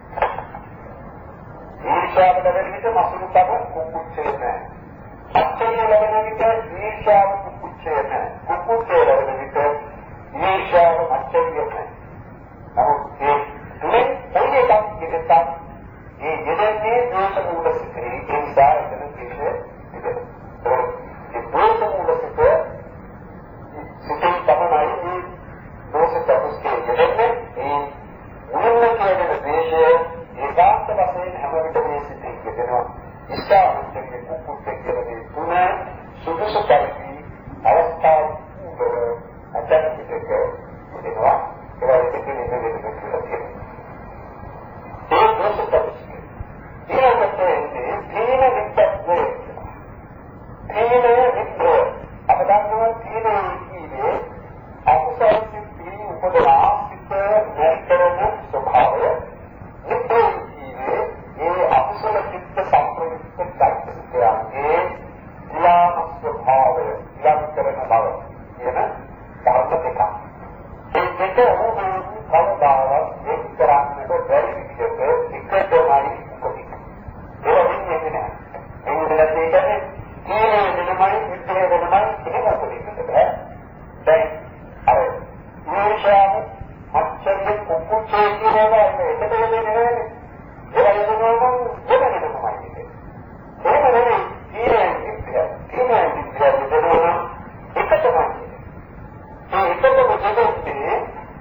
ඊර්ෂ්‍යාව ලැබෙන විට මසුරුකම කුක්කුච්චේ නැහැ. සත්‍යය ලැබෙන විට ඊර්ෂ්‍යාව කුක්කුච්චේ නැහැ. කුක්කුච්චේ ලැබෙන විට ඊර්ෂ්‍යාව අච්චරිය නැහැ. නමුත් ඒ තුනේ පොඩි එකක් දෙකක් මේ යෙදෙන්නේ දෝෂ මූල සිතේ ඒ නිසා එතන විශේෂ තිබෙනවා. ඒ දෝෂ මූල සිතේ සිතේ තමයි මේ දෝෂ තපස්කේ යෙදෙන්නේ ඒ මුලින්ම කියන දේශය ඒකාන්ත වශයෙන් හැම විටම මේ සිතේ කියනවා ඉස්හාමුත්තේ කුක්කුත්තේ කියන තුන සුදුසු පරිදි අවස්ථාව උදව අත්‍යන්තක කියනවා ඒවා දෙකේ ඉඳගෙන කියලා කියනවා. ඒ දෝෂපරිස්කේ ඊළඟට එන්නේ තීන විත්තේ තීන විත්තේ අපදානවා තීන විත්තේ අකුසල සිත් උපදවා සිත් නැතරන ස්වභාවය නිත්‍යයේ ඒ අකුසල චිත්ත සම්ප්‍රයුක්ත චෛතසිකයන්ගේ ඊළාම ස්වභාවය ඊළඟ කරන බව කියන ධර්ම දෙකක්. ඒ දෙක උහුම කවදාවත් එක් කරන්නට බැරි විදිහට එකටමයි උපදින්නේ. ඒ වගේ නෑ. ඒ විදිහට කියන්නේ තීනේ වෙනමයි විද්‍යාව වෙනමයි එහෙම උපදින්නට බෑ. දැන් අර මේෂාව අච්චරිය කුක්කුච්චේ කියනවා එකට වෙන්නේ නෙවෙයි. ඒක යනනම් වෙනකටමයි ඉන්නේ. ඒක නෙවෙයි තීනේ විද්‍යාව. තීනේ විද්‍යාව දෙනවා එකටමයි. ඒ එකටම දෙන්නේ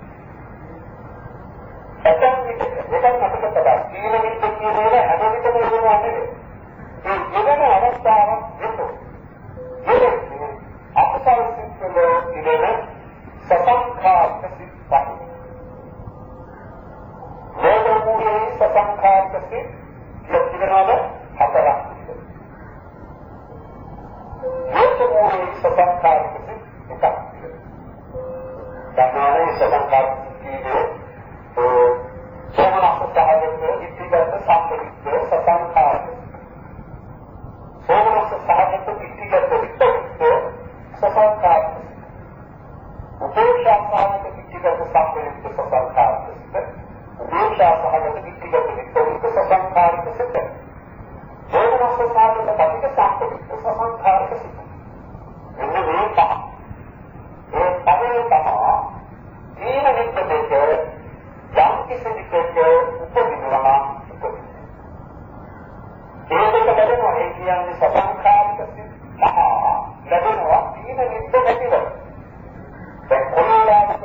ඇතන් විට දෙකක් අපිට පදා තීන විද්‍යාව කියන්නේ හැම විටම වෙනවා නෙවෙයි. ඒ දෙවන අවස්ථාවක් වෙනවා. ඒ අපසාර සිත්වල ඉගෙන සසංඛාත සිත් පහයි. ලෝකෝපුරේ සසංඛාත සිත් කියනවාද හතරක්. ලෝකෝපුරේ සසංඛාත සිත් එකක්. තමයි සසංඛාත කියන්නේ ඒ සෝමනස්ස සහගත ඉතිගත සම්ප්‍රයුක්ත සසංඛාත. සෝමනස්ස සහගත ඉතිගත විත්තේ සසංඛාත. උපේක්ෂා සහගත ඉතිගත සම්ප්‍රයුක්ත සසංඛාත. උපේක්ෂා සහගත ඉතිගත විත්තේ සසංඛාත සිත. සෝමනස්ස සහගත පටික සම්ප්‍රයුක්ත සසංඛාත සිත. එන්න මේ පහ. ඒ පදේ තමයි තීන විත්තේ යම් කිසි විදිහක උපදිනවා උපදිනවා. ඒක දෙක බැලුවා ඒක කියන්නේ සසංඛාරික සිත් පහ ලැබෙනවා තීන නිද්ද නැතිව. දැන් කොහොමද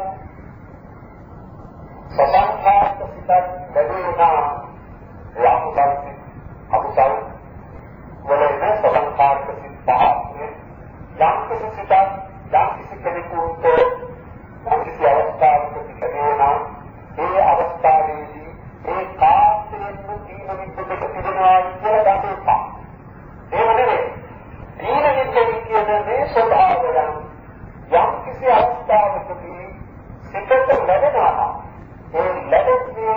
සසංඛාරික සිතක් ලැබෙනවා යකුසල් සිත් අකුසල් වලින් සසංඛාරික සිත් පහ යම් කිසි සිතක් යම් කිසි කෙනෙකුට යම් කිසි අවස්ථාවකදී ලැබෙනවා ඒ අවස්ථාවේදී ඒ කාර්යයෙන් තීන නිද්ද දෙක තිබෙනවා කියලා දකිනවා. ඒ වගේ තීන නිද්ද කියන මේ ස්වභාවයන් යම් කිසි අවස්ථාවකදී සිතට ලැබෙනවා. ඒ ලැබෙන්නේ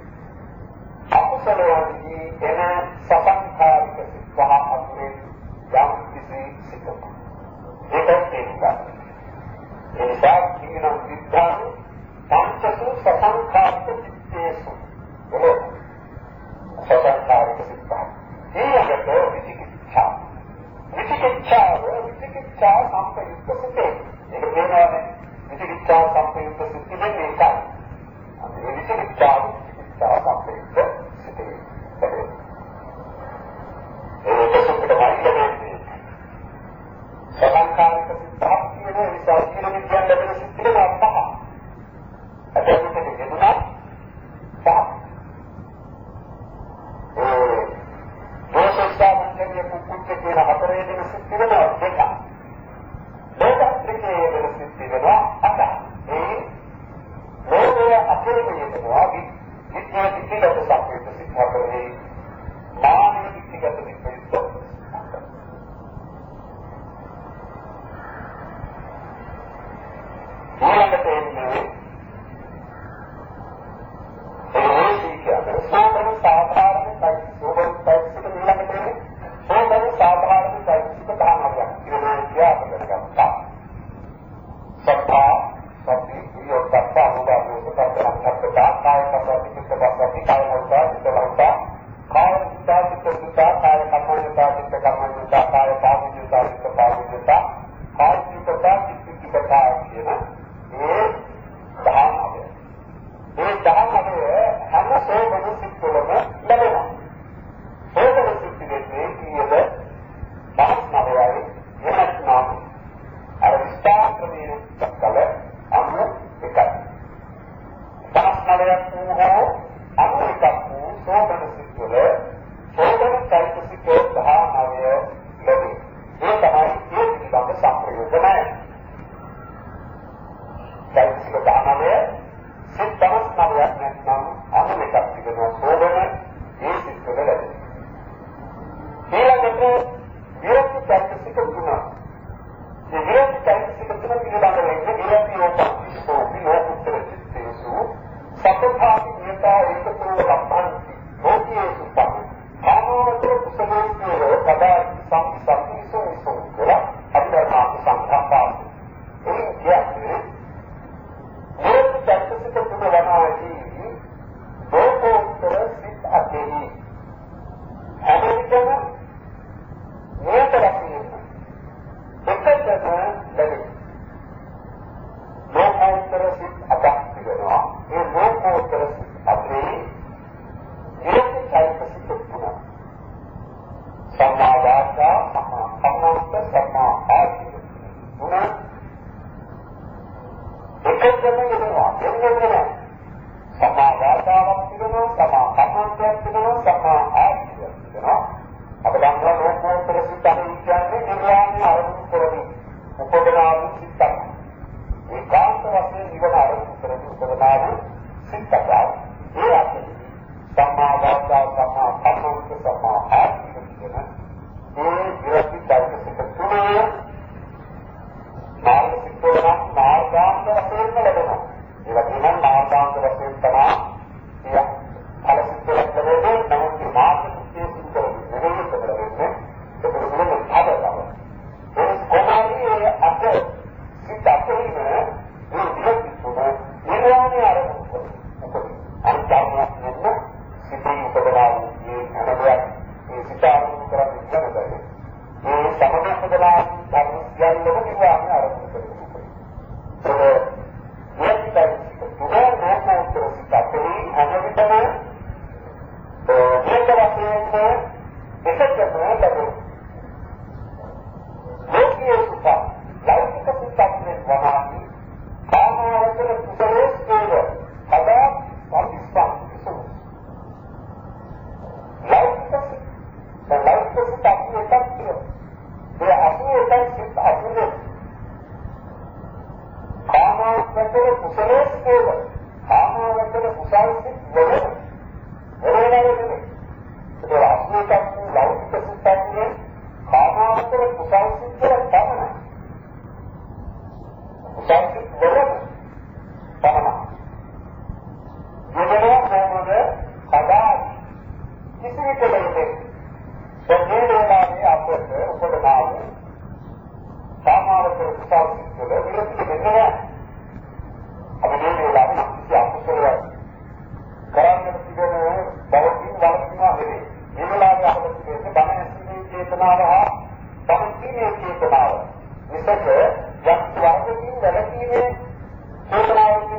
අකුසලයන්දී එන සසංඛාරික සිත් පහ අතුරෙන් යම් කිසි සිතක්. ඒකත් තේරුම් ඒ නිසා කියන විද්‍යාව පංචසු සසංඛාරික සිත්තේසු වල සසංඛාරික සිත් පහ. ඊළඟට විචිකිච්ඡා. විචිකිච්ඡා විචිකිච්ඡා සම්පයුක්ත සිතේ. ඒක කියනවානේ විචිකිච්ඡා සම්පයුක්ත සිත් කියන්නේ ඒකයි. ඒ විචිකිච්ඡා විචිකිච්ඡා සම්පයුක්ත සිතේ. ඒක සුපිට මාර්ගයනේ. සසංඛාරික සිත් පහ කියන නිසා කියන විද්‍යාව ලැබෙන සිත් දෙකක් පහ. අදට කියනවා පහ. ඒ දෝෂස්ථානයේ කුක්කුච්ච කියන හතරේ දෙන සිත් දෙකක් දෙකක්. දෙකක් දෙකේ සිත් දෙකක් අට. ඒ ලෝකයේ අකරණීය වෙනවා විද්‍යා පිටිගත සම්පූර්ණ සිත් හතරේ මානව පිටිගත සිත් දෙකක්. ඊළඟට එන්නේ ඒ කියන්නේ සෝබන සාධාරණ සයිස් සෝබන සයිස් එක ඊළඟට එන්නේ සෝබන සාධාරණ සයිස් එක දානවා කියනවා කියනවා. සත්තා සත්‍ය වියොත්පා මොබාවෝ සත්‍යයන් සත්‍යතා කාය කපටි කිත්තපස්සටි කාය මොසා කිත්තවන්තා කාය විස්සා කිත්තසුතා කාය කම්මඤ්ඤතා කිත්ත කම්මඤ්ඤතා කාය පාවිච්චිතා කිත්ත පාවිච්චිතා කාය කිත්තතා කිත්ත කිත්තතා කියන ඒ දහමය. ඒ දහමය හැම සෝබන සිත්වලම ලැබෙනවා. සෝබන සිත් දෙකේ කීයද දහස්නවයයි වෙනස්නම් අර විස්තර ක්‍රමයේ කල අන්න එකයි. දහස්නවයක් වූ අන්න එකක් වූ සෝබන සිත්වල සෝබන චෛතසික දහමය ලැබේ. ඒ තමයි ඒ පිළිබඳ සම්ප්‍රයෝජනය. චෛතසික දහමය සිත් දහස්නවයක් නැත්නම් අන්න එකක් තිබෙනවා සෝබන ඒ සිත්වල ලැබේ. ඊළඟට විරති චෛතසික තුන. මේ විරති චෛතසික තුන පිළිබඳව ඉන්නේ විරති යෝපස්සිකෝ විනෝපුත්තර චිත්තේසු සතතාපි නියතා ඒකතෝ ලබ්ධන්ති ලෝකයේ සුත්තම. ආනෝතර කුසලෝත්තර පදා සම්සම්පිසෝ සෝකලා අන්තරමාක සංඝාපාස. ඒ කියන්නේ විරති චෛතසික තුන වනාදී ලෝකෝත්තර සිත් අධේහි හැමවිටම නියතරකින් එකතන ලැබෙනවා. ලෝකෝත්තර සිත් අදක් තිබෙනවා. ඒ ලෝකෝත්තර සිත් අතරේ විරති චෛතසික තුන. සම්මා වාචා, සම්මා කම්මන්ත, සම්මා ආජීව. තුන එකතන ලැබෙනවා. එන්නේ සම්මා වාචාවක් තිබෙනවා, සම්මා කම්මන්තයක් තිබෙනවා, සම්මා ආජීවයක් තිබෙනවා. අප දන්නවා ලෝකෝත්තර සිත් කියන්නේ නිර්වාණය අරමුණු කරමින් උපදනා වූ සිතක්. ඒකාන්ත වශයෙන් නිවන අරමුණු කරමින් උපදනා වූ සිතක්. ඒ අතර සම්මා වාචා, සම්මා කම්මන්ත, සම්මා ආජීව කියන මේ විරති චෛතසික තුනේ මාර්ග සිත්වල මාර්ගාන්ත වශයෙන් ලැබෙනවා. ඒ වගේම මාර්ගාන්ත වශයෙන් තමයි ඒ ඵල සිත්වල ලැබෙන්නේ. නමුත් මාර්ග සිත්යේ සිත්වල නෙවෙයි ලැබෙන්නේ. ඒක මොකද ආදරව. ඒ කොහොමද අද සිත් අතරින් මේ විරති තුන නිර්වාණය ආරම්භ කරනවා. අන්තර්ගත වෙන සිතේ උපදනා වූ විනිශ්චය කළේ. දැන් මේ වෙලාවේ අපට උපදනා වූ සාමාන්‍ය කුසල් සිත්වල විරති වෙනවා. අපි මේ වෙලාවේ කිසි අකුසලයක් කරන්නේ තිබෙන බවකින් වළකිනවා නෙවෙයි. මේ වෙලාවේ අපට තිබෙන්නේ බණ ඇසීමේ චේතනාව හා සම්පීමේ චේතනාව. විශේෂ යම් වර්ගකින් වැළකීමේ චේතනාව